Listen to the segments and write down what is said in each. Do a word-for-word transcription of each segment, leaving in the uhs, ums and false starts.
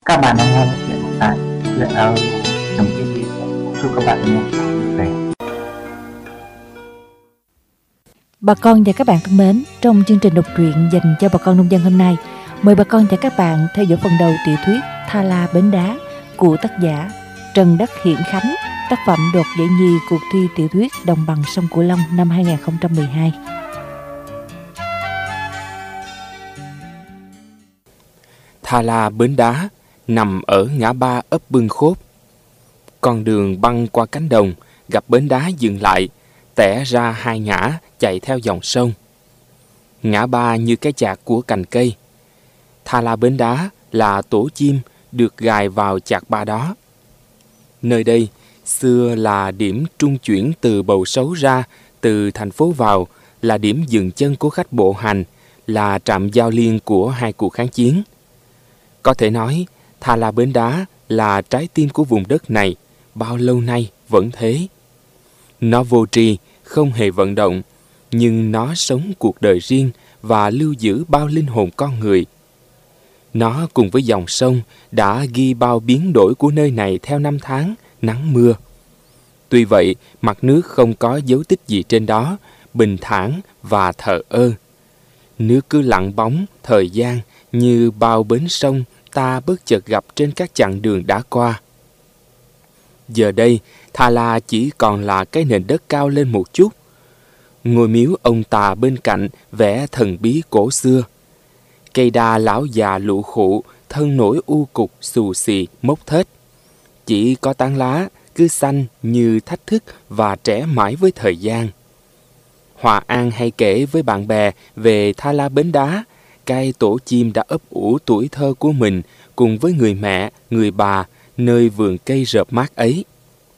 Các bạn đang nghe chuyện tại truyện audio chấm tv. Chúc các bạn nghe vui vẻ. Bà con và các bạn thân mến, trong chương trình đọc truyện dành cho bà con nông dân hôm nay, mời bà con và các bạn theo dõi phần đầu tiểu thuyết Tha La Bến Đá của tác giả Trần Đắc Hiển Khánh, tác phẩm đoạt giải nhì cuộc thi tiểu thuyết Đồng bằng sông Cửu Long năm hai không một hai. Tha La Bến Đá nằm ở ngã ba ấp Bưng Khốp. Con đường băng qua cánh đồng, gặp bến đá dừng lại, tẻ ra hai ngã chạy theo dòng sông. Ngã ba như cái chạc của cành cây. Tha La Bến Đá là tổ chim được gài vào chạc ba đó. Nơi đây xưa là điểm trung chuyển từ Bầu Sấu ra, từ thành phố vào, là điểm dừng chân của khách bộ hành, là trạm giao liên của hai cuộc kháng chiến. Có thể nói, Tha La Bến Đá là trái tim của vùng đất này, bao lâu nay vẫn thế. Nó vô tri, không hề vận động, nhưng nó sống cuộc đời riêng và lưu giữ bao linh hồn con người. Nó cùng với dòng sông đã ghi bao biến đổi của nơi này theo năm tháng, nắng mưa. Tuy vậy, mặt nước không có dấu tích gì trên đó, bình thản và thờ ơ. Nước cứ lặng bóng, thời gian như bao bến sông ta bất chợt gặp trên các chặng đường đã qua. Giờ đây, Tha La chỉ còn là cái nền đất cao lên một chút. Ngôi miếu ông Tà bên cạnh vẽ thần bí cổ xưa. Cây đa lão già lụ khụ, thân nổi u cục xù xì, mốc thết. Chỉ có tán lá cứ xanh như thách thức và trẻ mãi với thời gian. Hòa An hay kể với bạn bè về Tha La Bến Đá, cái tổ chim đã ấp ủ tuổi thơ của mình cùng với người mẹ, người bà, nơi vườn cây rợp mát ấy.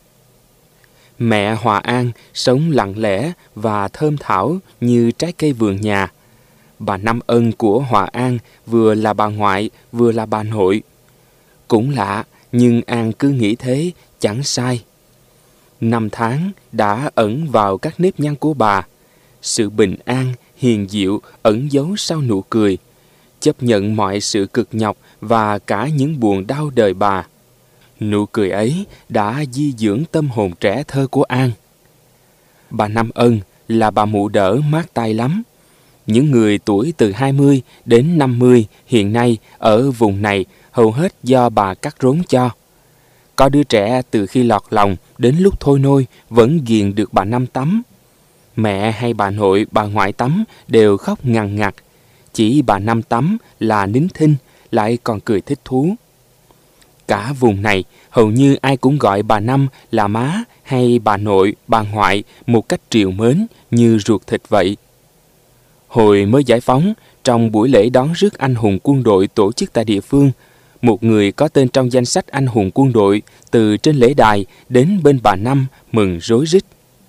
Mẹ Hòa An sống lặng lẽ và thơm thảo như trái cây vườn nhà. Bà Năm Ân của Hòa An vừa là bà ngoại, vừa là bà nội. Cũng lạ, nhưng An cứ nghĩ thế, chẳng sai. Năm tháng đã ẩn vào các nếp nhăn của bà. Sự bình an, hiền diệu ẩn giấu sau nụ cười, chấp nhận mọi sự cực nhọc và cả những buồn đau đời bà. Nụ cười ấy đã di dưỡng tâm hồn trẻ thơ của An. Bà Năm Ân là bà mụ đỡ mát tay lắm. Những người tuổi từ hai mươi đến năm mươi hiện nay ở vùng này hầu hết do bà cắt rốn cho. Có đứa trẻ từ khi lọt lòng đến lúc thôi nôi vẫn ghiền được bà Năm tắm. Mẹ hay bà nội, bà ngoại tắm đều khóc ngằn ngặt. Chỉ bà Năm tắm là nín thinh, lại còn cười thích thú. Cả vùng này hầu như ai cũng gọi bà Năm là má hay bà nội, bà ngoại một cách trìu mến như ruột thịt vậy. Hồi mới giải phóng, trong buổi lễ đón rước anh hùng quân đội tổ chức tại địa phương, một người có tên trong danh sách anh hùng quân đội từ trên lễ đài đến bên bà Năm mừng rối rít.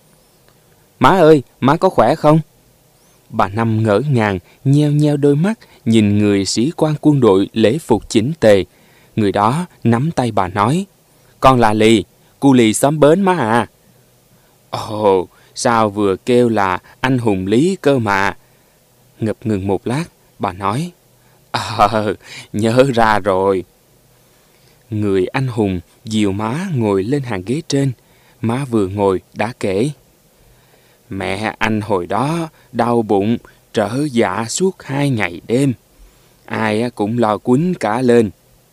Má ơi, má có khỏe không? Bà Năm ngỡ ngàng, nheo nheo đôi mắt, nhìn người sĩ quan quân đội lễ phục chỉnh tề. Người đó nắm tay bà nói, con là Lì, cu Lì xóm Bến má à. Ồ, sao vừa kêu là anh hùng Lý cơ mà. Ngập ngừng một lát, bà nói, Ờ, nhớ ra rồi. Người anh hùng dìu má ngồi lên hàng ghế trên. Má vừa ngồi đã kể, mẹ anh hồi đó đau bụng, trở dạ suốt hai ngày đêm. Ai cũng lo quýnh cả lên.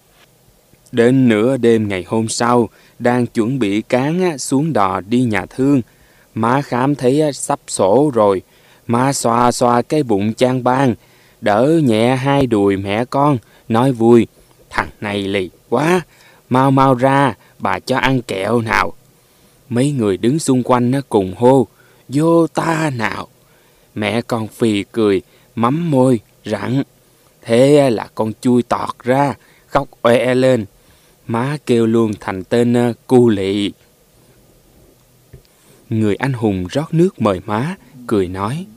Đến nửa đêm ngày hôm sau, đang chuẩn bị cán xuống đò đi nhà thương. Má khám thấy sắp sổ rồi. Má xoa xoa cái bụng chan ban, đỡ nhẹ hai đùi mẹ con, nói vui, thằng này lì quá, mau mau ra, bà cho ăn kẹo nào. Mấy người đứng xung quanh cùng hô, vô ta nào. Mẹ con phì cười, mắm môi, rặn, thế là con chui tọt ra, khóc oe lên. Má kêu luôn thành tên cu Lị. Người anh hùng rót nước mời má, cười nói,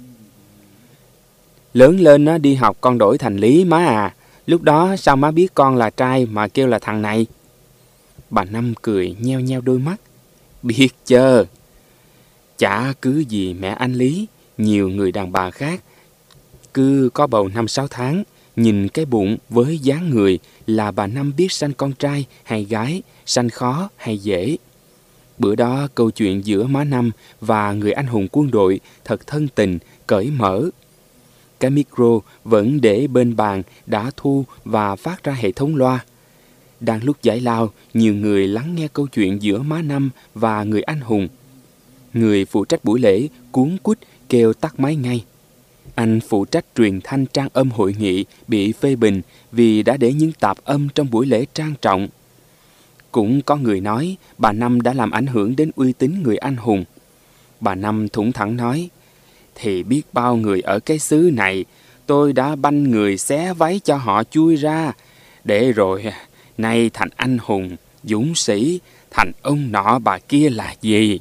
lớn lên đi học con đổi thành Lý má à. Lúc đó sao má biết con là trai mà kêu là thằng này? Bà Năm cười nheo nheo đôi mắt, biết chớ. Chả cứ gì mẹ anh Lý, nhiều người đàn bà khác cứ có bầu năm sáu tháng, Nhìn cái bụng với dáng người là bà Năm biết sanh con trai hay gái, sanh khó hay dễ. Bữa đó câu chuyện giữa má Năm và người anh hùng quân đội thật thân tình, cởi mở. Cái micro vẫn để bên bàn đã thu và phát ra hệ thống loa. Đang lúc giải lao, nhiều người lắng nghe câu chuyện giữa má Năm và người anh hùng. Người phụ trách buổi lễ cuống quýt kêu tắt máy ngay. Anh phụ trách truyền thanh trang âm hội nghị bị phê bình vì đã để những tạp âm trong buổi lễ trang trọng. Cũng có người nói bà Năm đã làm ảnh hưởng đến uy tín người anh hùng. Bà Năm thủng thẳng nói, thì biết bao người ở cái xứ này, tôi đã banh người xé váy cho họ chui ra, để rồi nay thành anh hùng, dũng sĩ, thành ông nọ bà kia là gì?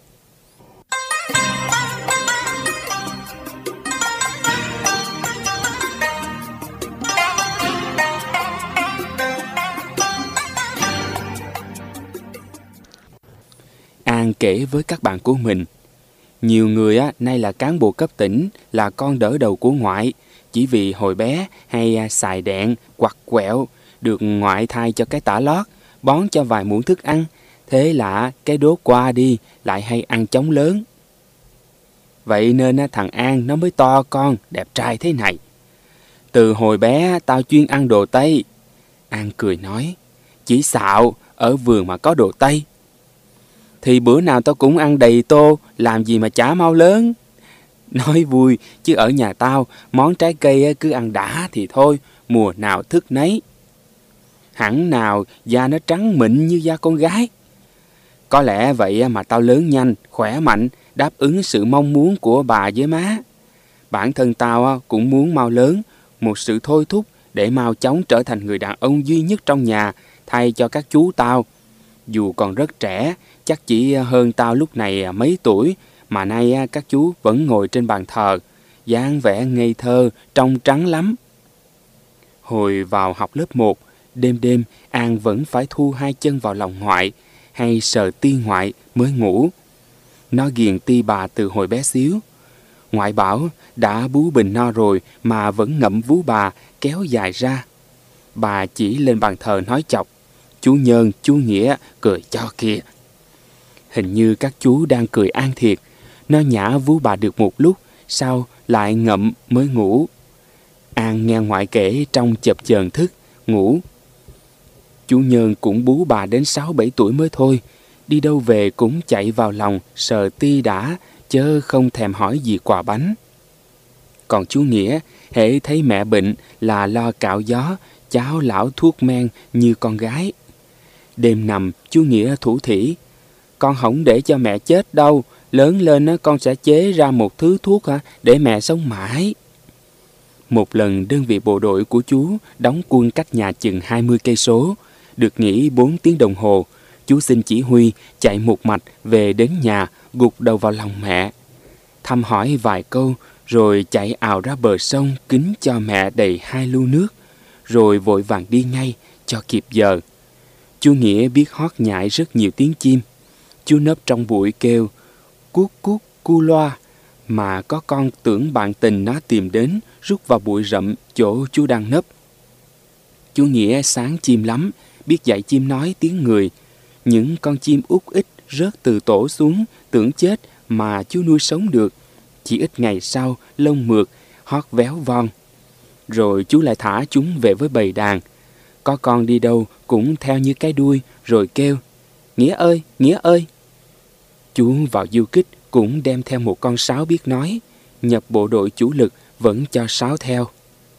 An kể với các bạn của mình, nhiều người á, nay là cán bộ cấp tỉnh, là con đỡ đầu của ngoại, chỉ vì hồi bé hay xài đẹn, quặt quẹo, được ngoại thay cho cái tả lót, bón cho vài muỗng thức ăn, thế là cái đốt qua đi, lại hay ăn chóng lớn. Vậy nên thằng An nó mới to con, đẹp trai thế này. Từ hồi bé tao chuyên ăn đồ Tây. An cười nói, chỉ xạo, ở vườn mà có đồ Tây. Thì bữa nào tao cũng ăn đầy tô, làm gì mà chả mau lớn. Nói vui, chứ ở nhà tao, món trái cây cứ ăn đã thì thôi, mùa nào thức nấy. Hẳn nào da nó trắng mịn như da con gái. Có lẽ vậy mà tao lớn nhanh, khỏe mạnh, đáp ứng sự mong muốn của bà với má. Bản thân tao cũng muốn mau lớn, một sự thôi thúc để mau chóng trở thành người đàn ông duy nhất trong nhà, thay cho các chú tao. Dù còn rất trẻ, chắc chỉ hơn tao lúc này mấy tuổi, mà nay các chú vẫn ngồi trên bàn thờ, dáng vẻ ngây thơ, trong trắng lắm. Hồi vào học lớp một, đêm đêm An vẫn phải thu hai chân vào lòng ngoại, hay sờ ti ngoại mới ngủ. Nó ghiền ti bà từ hồi bé xíu. Ngoại bảo đã bú bình no rồi mà vẫn ngậm vú bà kéo dài ra. Bà chỉ lên bàn thờ nói chọc, chú Nhơn, chú Nghĩa cười cho kìa. Hình như các chú đang cười An thiệt. Nó nhả vú bà được một lúc, sau lại ngậm mới ngủ. An nghe ngoại kể trong chập chờn thức, ngủ. Chú Nhơn cũng bú bà đến sáu bảy tuổi mới thôi. Đi đâu về cũng chạy vào lòng, sờ ti đã, chớ không thèm hỏi gì quà bánh. Còn chú Nghĩa, hễ thấy mẹ bệnh là lo cạo gió, cháo lão thuốc men như con gái. Đêm nằm, chú Nghĩa thủ thỉ, con không để cho mẹ chết đâu, lớn lên con sẽ chế ra một thứ thuốc để mẹ sống mãi. Một lần đơn vị bộ đội của chú đóng quân cách nhà chừng hai mươi cây số, được nghỉ bốn tiếng đồng hồ, chú xin chỉ huy chạy một mạch về đến nhà, gục đầu vào lòng mẹ, thăm hỏi vài câu, rồi chạy ào ra bờ sông kính cho mẹ đầy hai lu nước, rồi vội vàng đi ngay cho kịp giờ. Chú Nghĩa biết hót nhại rất nhiều tiếng chim. Chú nấp trong bụi kêu cuốc cuốc cu loa, mà có con tưởng bạn tình nó tìm đến, rút vào bụi rậm chỗ chú đang nấp. Chú Nghĩa sáng chim lắm, biết dạy chim nói tiếng người. Những con chim út ích rớt từ tổ xuống, tưởng chết mà chú nuôi sống được. Chỉ ít ngày sau, lông mượt, hót véo von. Rồi chú lại thả chúng về với bầy đàn. Có con đi đâu cũng theo như cái đuôi, rồi kêu, Nghĩa ơi, Nghĩa ơi. Chú vào du kích cũng đem theo một con sáo biết nói, nhập bộ đội chủ lực vẫn cho sáo theo.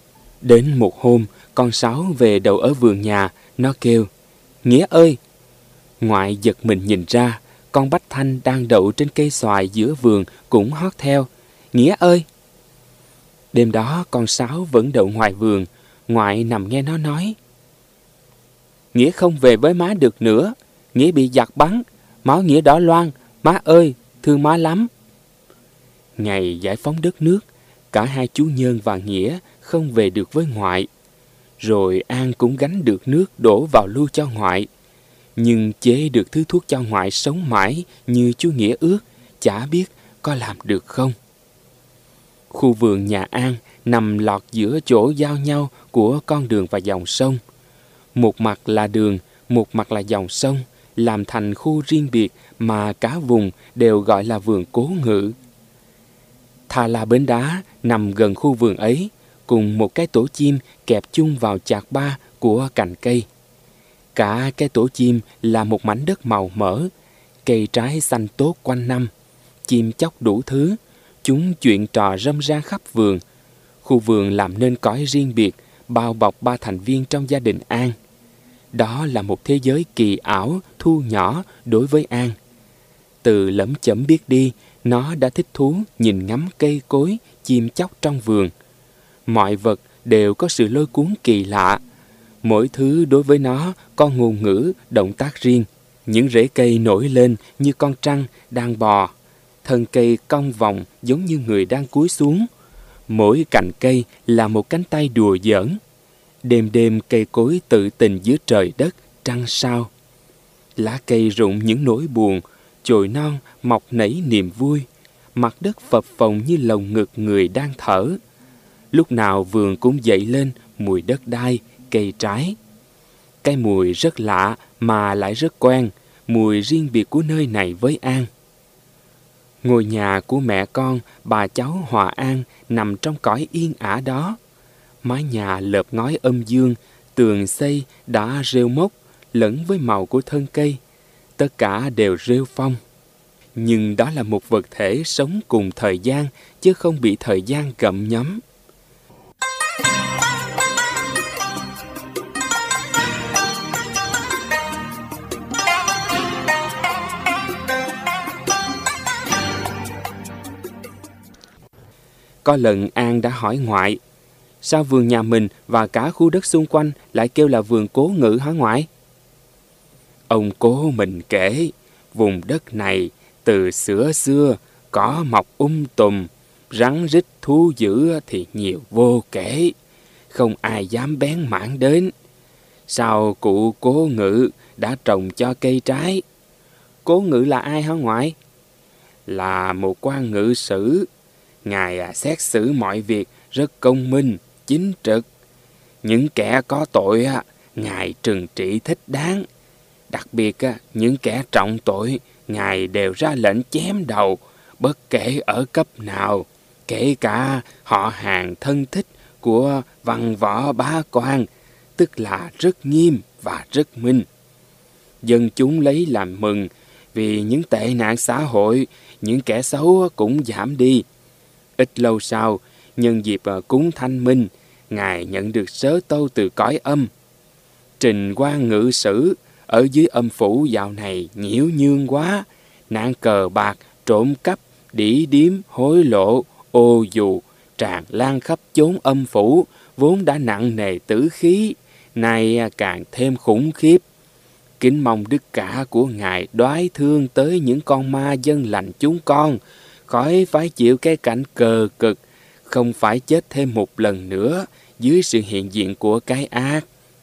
Đến một hôm, con sáo về đậu ở vườn nhà, nó kêu, Nghĩa ơi. Ngoại giật mình nhìn ra, con bách thanh đang đậu trên cây xoài giữa vườn cũng hót theo, Nghĩa ơi. Đêm đó con sáo vẫn đậu ngoài vườn, ngoại nằm nghe nó nói, Nghĩa không về với má được nữa, Nghĩa bị giặc bắn, máu Nghĩa đỏ loang, má ơi, thương má lắm. Ngày giải phóng đất nước, cả hai chú Nhơn và Nghĩa không về được với ngoại. Rồi An cũng gánh được nước đổ vào lu cho ngoại. Nhưng chế được thứ thuốc cho ngoại sống mãi như chú Nghĩa ước, chả biết có làm được không. Khu vườn nhà An nằm lọt giữa chỗ giao nhau của của con đường và dòng sông. Một mặt là đường, một mặt là dòng sông, làm thành khu riêng biệt mà cả vùng đều gọi là vườn Cố Ngự. Tha La Bến Đá nằm gần khu vườn ấy, cùng một cái tổ chim kẹp chung vào chạc ba của cành cây. Cả cái tổ chim là một mảnh đất màu mỡ, cây trái xanh tốt quanh năm, chim chóc đủ thứ, chúng chuyện trò râm ran khắp vườn. Khu vườn làm nên cõi riêng biệt, bao bọc ba thành viên trong gia đình An. Đó là một thế giới kỳ ảo, thu nhỏ đối với An. Từ lẩm chẩm biết đi, nó đã thích thú nhìn ngắm cây cối, chim chóc trong vườn. Mọi vật đều có sự lôi cuốn kỳ lạ. Mỗi thứ đối với nó có ngôn ngữ, động tác riêng. Những rễ cây nổi lên như con trăng đang bò. Thân cây cong vòng giống như người đang cúi xuống. Mỗi cành cây là một cánh tay đùa giỡn. Đêm đêm cây cối tự tình giữa trời đất, trăng sao. Lá cây rụng những nỗi buồn, chồi non mọc nảy niềm vui. Mặt đất phập phồng như lồng ngực người đang thở. Lúc nào vườn cũng dậy lên mùi đất đai, cây trái. Cái mùi rất lạ mà lại rất quen, mùi riêng biệt của nơi này với An. Ngôi nhà của mẹ con, bà cháu Hòa An nằm trong cõi yên ả đó. Mái nhà lợp ngói âm dương, tường xây đã rêu mốc, lẫn với màu của thân cây. Tất cả đều rêu phong. Nhưng đó là một vật thể sống cùng thời gian, chứ không bị thời gian gặm nhấm. Có lần An đã hỏi ngoại, sao vườn nhà mình và cả khu đất xung quanh lại kêu là vườn Cố Ngự hả ngoại? Ông cố mình kể, vùng đất này từ xưa xưa cỏ mọc um tùm, rắn rít thú dữ thì nhiều vô kể, không ai dám bén mảng đến. Sao cụ Cố Ngự đã trồng cho cây trái? Cố Ngự là ai hả ngoại? Là một quan ngự sử. Ngài à, xét xử mọi việc rất công minh, chính trực. Những kẻ có tội, à, Ngài trừng trị thích đáng. Đặc biệt, à, những kẻ trọng tội, Ngài đều ra lệnh chém đầu, bất kể ở cấp nào, kể cả họ hàng thân thích của văn võ bá quan, tức là rất nghiêm và rất minh. Dân chúng lấy làm mừng, vì những tệ nạn xã hội, những kẻ xấu cũng giảm đi. Ít lâu sau, nhân dịp cúng thanh minh, Ngài nhận được sớ tâu từ cõi âm. Trình quan ngự sử ở dưới âm phủ dạo này nhiễu nhương quá, nạn cờ bạc, trộm cắp, đỉ điếm, hối lộ, ô dù, tràn lan khắp chốn âm phủ, vốn đã nặng nề tử khí, nay càng thêm khủng khiếp. Kính mong đức cả của Ngài đoái thương tới những con ma dân lành chúng con, khỏi phải chịu cái cảnh cờ cực, không phải chết thêm một lần nữa dưới sự hiện diện của cái ác.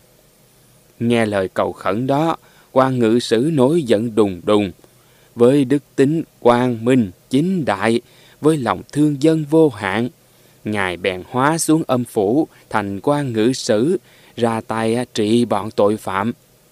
Nghe lời cầu khẩn đó, quan ngự sử nổi giận đùng đùng. Với đức tính quang minh, chính đại, với lòng thương dân vô hạn, Ngài bèn hóa xuống âm phủ thành quan ngự sử, ra tay trị bọn tội phạm.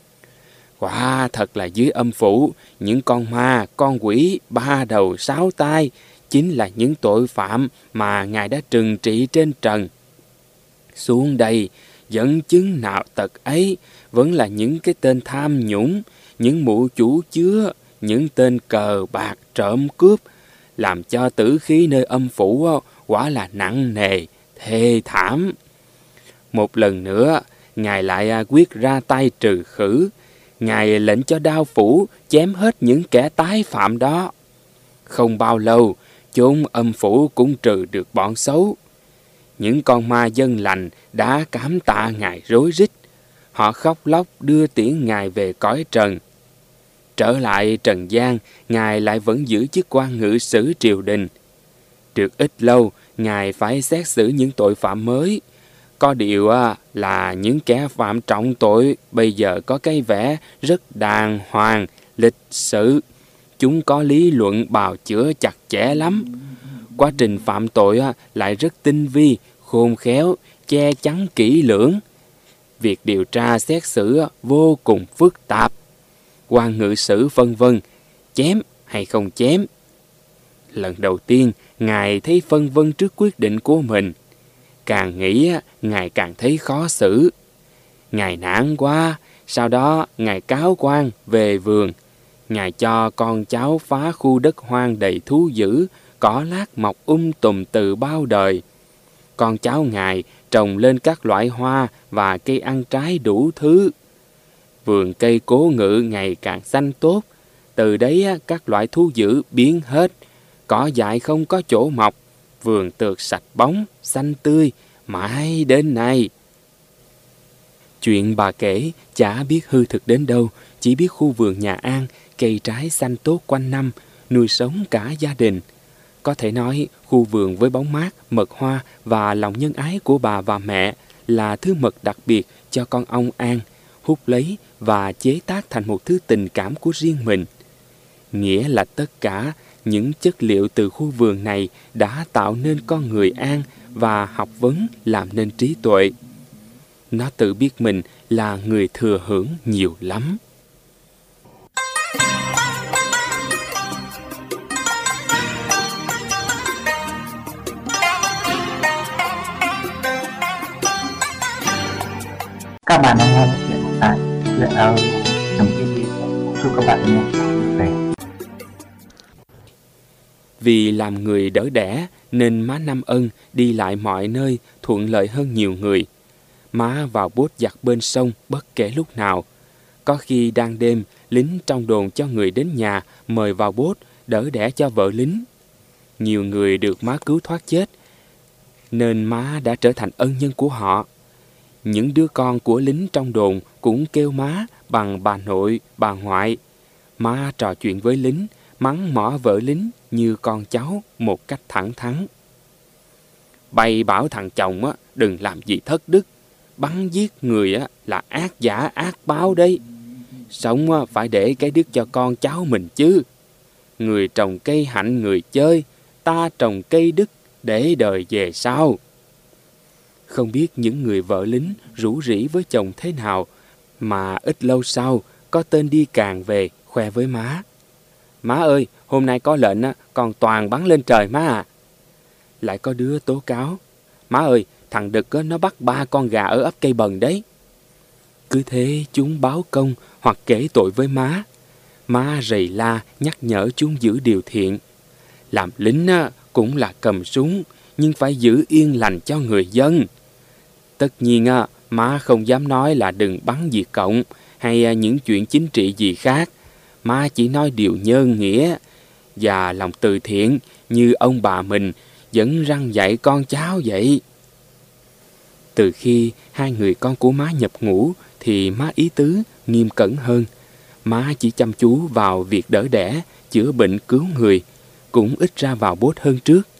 Quả thật là dưới âm phủ, những con ma, con quỷ, ba đầu sáu tai chính là những tội phạm mà Ngài đã trừng trị trên trần. Xuống đây, dẫn chứng nào tật ấy vẫn là những cái tên tham nhũng, những mụ chủ chứa, những tên cờ bạc trộm cướp, làm cho tử khí nơi âm phủ quả là nặng nề, thê thảm. Một lần nữa, Ngài lại quyết ra tay trừ khử. Ngài lệnh cho đao phủ chém hết những kẻ tái phạm đó. Không bao lâu, chốn âm phủ cũng trừ được bọn xấu. Những con ma dân lành đã cảm tạ Ngài rối rít. Họ khóc lóc đưa tiễn Ngài về cõi trần. Trở lại trần gian, Ngài lại vẫn giữ chức quan ngự sử triều đình. Được ít lâu, Ngài phải xét xử những tội phạm mới. Có điều là những kẻ phạm trọng tội bây giờ có cái vẻ rất đàng hoàng, lịch sự. Chúng có lý luận bào chữa chặt chẽ lắm. Quá trình phạm tội lại rất tinh vi, khôn khéo, che chắn kỹ lưỡng. Việc điều tra xét xử vô cùng phức tạp. Quan ngự sử phân vân, chém hay không chém. Lần đầu tiên, Ngài thấy phân vân trước quyết định của mình. Càng nghĩ, Ngài càng thấy khó xử. Ngài nản quá, sau đó Ngài cáo quan về vườn. Ngài cho con cháu phá khu đất hoang đầy thú dữ, cỏ lác mọc um tùm từ bao đời. Con cháu Ngài trồng lên các loại hoa và cây ăn trái đủ thứ. Vườn cây Cố Ngự ngày càng xanh tốt. Từ đấy các loại thú dữ biến hết. Cỏ dại không có chỗ mọc. Vườn tược sạch bóng, xanh tươi, mãi đến nay. Chuyện bà kể chả biết hư thực đến đâu, chỉ biết khu vườn nhà An, cây trái xanh tốt quanh năm, nuôi sống cả gia đình. Có thể nói, khu vườn với bóng mát, mật hoa và lòng nhân ái của bà và mẹ là thứ mật đặc biệt cho con ong An, hút lấy và chế tác thành một thứ tình cảm của riêng mình. Nghĩa là tất cả những chất liệu từ khu vườn này đã tạo nên con người An và học vấn làm nên trí tuệ. Nó tự biết mình là người thừa hưởng nhiều lắm. Các bạn đang nghe chuyện tại chuyện audio chấm tv. Chúc các bạn nghe vui vẻ. Vì làm người đỡ đẻ nên má Năm Ân đi lại mọi nơi thuận lợi hơn nhiều người. Má vào bốt giặt bên sông bất kể lúc nào. Có khi đang đêm, lính trong đồn cho người đến nhà mời vào bốt đỡ đẻ cho vợ lính. Nhiều người được má cứu thoát chết, nên má đã trở thành ân nhân của họ. Những đứa con của lính trong đồn cũng kêu má bằng bà nội, bà ngoại. Má trò chuyện với lính, mắng mỏ vợ lính như con cháu một cách thẳng thắn. Bày bảo thằng chồng á, đừng làm gì thất đức. Bắn giết người á, là ác giả ác báo đấy. Sống á, phải để cái đức cho con cháu mình chứ. Người trồng cây hạnh người chơi, ta trồng cây đức để đời về sau. Không biết những người vợ lính rủ rỉ với chồng thế nào, mà ít lâu sau có tên đi càng về khoe với má. Má ơi, hôm nay có lệnh á, còn toàn bắn lên trời má à. Lại có đứa tố cáo. Má ơi, thằng Đực á, nó bắt ba con gà ở ấp Cây Bần đấy. Cứ thế chúng báo công hoặc kể tội với má. Má rầy la nhắc nhở chúng giữ điều thiện. Làm lính á, cũng là cầm súng, nhưng phải giữ yên lành cho người dân. Tất nhiên á, má không dám nói là đừng bắn diệt cộng hay những chuyện chính trị gì khác. Má chỉ nói điều nhân nghĩa và lòng từ thiện như ông bà mình vẫn răn dạy con cháu vậy. Từ khi hai người con của má nhập ngũ thì má ý tứ nghiêm cẩn hơn. Má chỉ chăm chú vào việc đỡ đẻ, chữa bệnh cứu người, cũng ít ra vào bốt hơn trước.